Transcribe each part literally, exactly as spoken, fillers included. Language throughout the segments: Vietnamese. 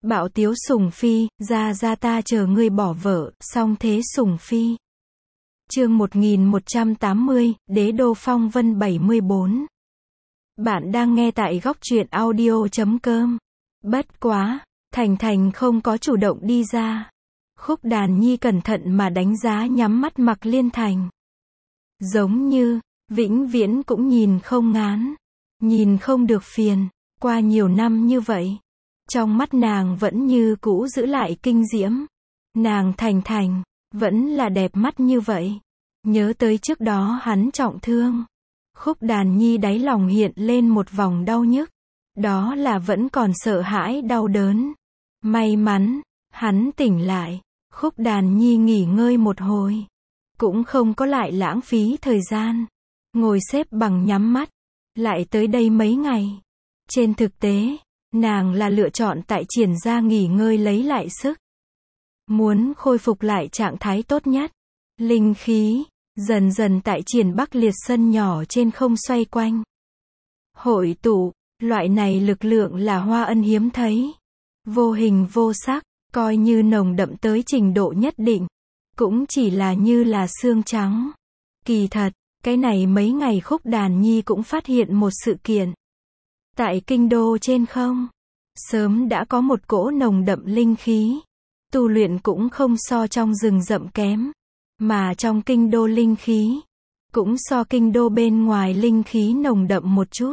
Bạo tiếu sủng phi, ra ra ta chờ ngươi bỏ vợ, song thế sủng phi. Chương một nghìn một trăm tám mươi, Đế đô phong vân bảy mươi bốn. Bạn đang nghe tại góc truyện audio chấm com. Bất quá, Thành Thành không có chủ động đi ra. Khúc Đàn Nhi cẩn thận mà đánh giá nhắm mắt Mạc Liên Thành. Giống như, vĩnh viễn cũng nhìn không ngán, nhìn không được phiền, qua nhiều năm như vậy. Trong mắt nàng vẫn như cũ giữ lại kinh diễm. Nàng Thành Thành, vẫn là đẹp mắt như vậy. Nhớ tới trước đó hắn trọng thương. Khúc Đàn Nhi đáy lòng hiện lên một vòng đau nhức. Đó là vẫn còn sợ hãi đau đớn. May mắn, hắn tỉnh lại. Khúc Đàn Nhi nghỉ ngơi một hồi. Cũng không có lại lãng phí thời gian. Ngồi xếp bằng nhắm mắt. Lại tới đây mấy ngày. Trên thực tế, nàng là lựa chọn tại triển ra nghỉ ngơi lấy lại sức. Muốn khôi phục lại trạng thái tốt nhất. Linh khí, dần dần tại triển Bắc Liệt sân nhỏ trên không xoay quanh. Hội tụ, loại này lực lượng là Hoa Ân hiếm thấy. Vô hình vô sắc, coi như nồng đậm tới trình độ nhất định. Cũng chỉ là như là xương trắng. Kỳ thật, cái này mấy ngày Khúc Đàn Nhi cũng phát hiện một sự kiện. Tại kinh đô trên không, sớm đã có một cỗ nồng đậm linh khí. Tu luyện cũng không so trong rừng rậm kém. Mà trong kinh đô linh khí, cũng so kinh đô bên ngoài linh khí nồng đậm một chút.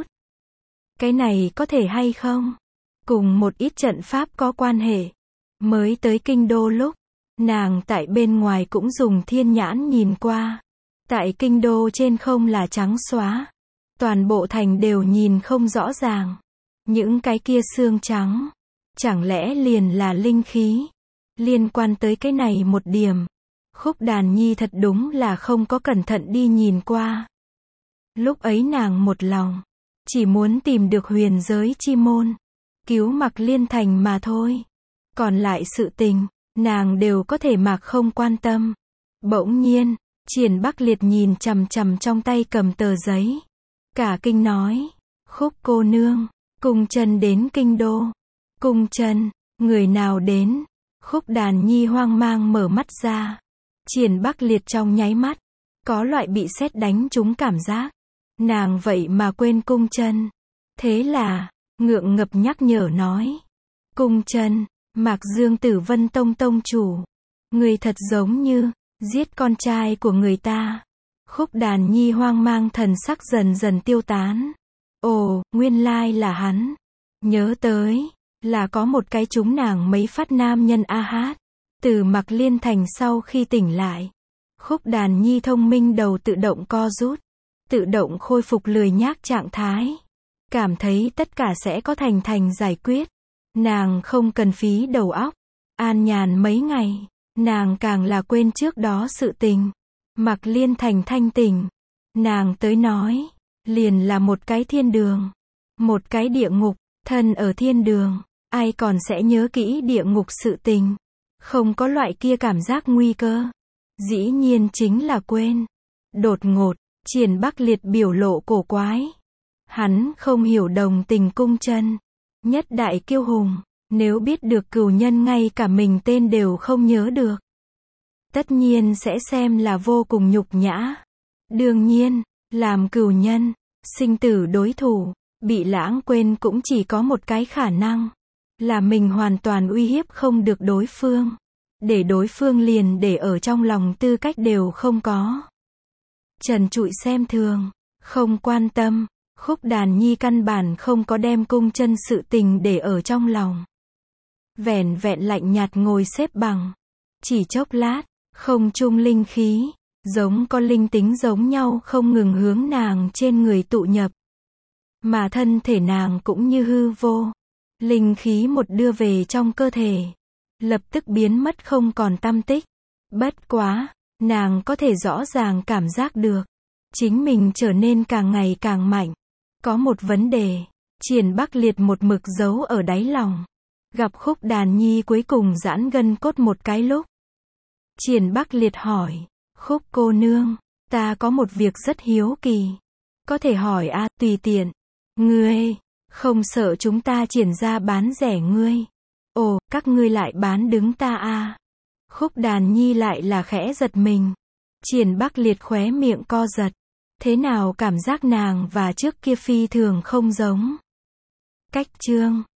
Cái này có thể hay không? Cùng một ít trận pháp có quan hệ. Mới tới kinh đô lúc, nàng tại bên ngoài cũng dùng thiên nhãn nhìn qua. Tại kinh đô trên không là trắng xóa. Toàn bộ thành đều nhìn không rõ ràng. Những cái kia xương trắng, chẳng lẽ liền là linh khí? Liên quan tới cái này một điểm, Khúc Đàn Nhi thật đúng là không có cẩn thận đi nhìn qua. Lúc ấy nàng một lòng, chỉ muốn tìm được huyền giới chi môn, cứu Mạc Liên Thành mà thôi. Còn lại sự tình, nàng đều có thể mặc không quan tâm. Bỗng nhiên, Triển Bắc Liệt nhìn chằm chằm trong tay cầm tờ giấy. Cả kinh nói, Khúc cô nương, Cung Trân đến kinh đô. Cung Trân, người nào đến? Khúc Đàn Nhi hoang mang mở mắt ra. Triển Bắc Liệt trong nháy mắt, có loại bị sét đánh trúng cảm giác. Nàng vậy mà quên Cung Trân. Thế là, ngượng ngập nhắc nhở nói. Cung Trân, Mạc Dương Tử Vân Tông tông chủ. Người thật giống như, giết con trai của người ta. Khúc Đàn Nhi hoang mang thần sắc dần dần tiêu tán. Ồ, nguyên lai là hắn. Nhớ tới, là có một cái trúng nàng mấy phát nam nhân a hát. Từ Mạc Liên Thành sau khi tỉnh lại. Khúc Đàn Nhi thông minh đầu tự động co rút. Tự động khôi phục lười nhác trạng thái. Cảm thấy tất cả sẽ có Thành Thành giải quyết. Nàng không cần phí đầu óc. An nhàn mấy ngày. Nàng càng là quên trước đó sự tình. Mạc Liên Thành thanh tỉnh. Nàng tới nói. Liền là một cái thiên đường. Một cái địa ngục. Thân ở thiên đường. Ai còn sẽ nhớ kỹ địa ngục sự tình. Không có loại kia cảm giác nguy cơ. Dĩ nhiên chính là quên. Đột ngột, Triển Bắc Liệt biểu lộ cổ quái. Hắn không hiểu đồng tình Cung Trân. Nhất đại kiêu hùng. Nếu biết được cửu nhân ngay cả mình tên đều không nhớ được. Tất nhiên sẽ xem là vô cùng nhục nhã. Đương nhiên, làm cửu nhân, sinh tử đối thủ, bị lãng quên cũng chỉ có một cái khả năng. Là mình hoàn toàn uy hiếp không được đối phương. Để đối phương liền để ở trong lòng tư cách đều không có. Trần trụi xem thường, không quan tâm. Khúc Đàn Nhi căn bản không có đem Cung Trân sự tình để ở trong lòng. Vẻn vẹn lạnh nhạt ngồi xếp bằng. Chỉ chốc lát, không trung linh khí, giống có linh tính giống nhau không ngừng hướng nàng trên người tụ nhập. Mà thân thể nàng cũng như hư vô. Linh khí một đưa về trong cơ thể. Lập tức biến mất không còn tăm tích. Bất quá, nàng có thể rõ ràng cảm giác được. Chính mình trở nên càng ngày càng mạnh. Có một vấn đề. Triển Bắc Liệt một mực giấu ở đáy lòng. Gặp Khúc Đàn Nhi cuối cùng giãn gân cốt một cái lúc. Triển Bắc Liệt hỏi. Khúc cô nương, ta có một việc rất hiếu kỳ. Có thể hỏi a tùy tiện. Ngươi, không sợ chúng ta Triển ra bán rẻ ngươi. Ồ, các ngươi lại bán đứng ta à. Khúc Đàn Nhi lại là khẽ giật mình. Triển Bắc Liệt khóe miệng co giật. Thế nào cảm giác nàng và trước kia phi thường không giống. Cách chương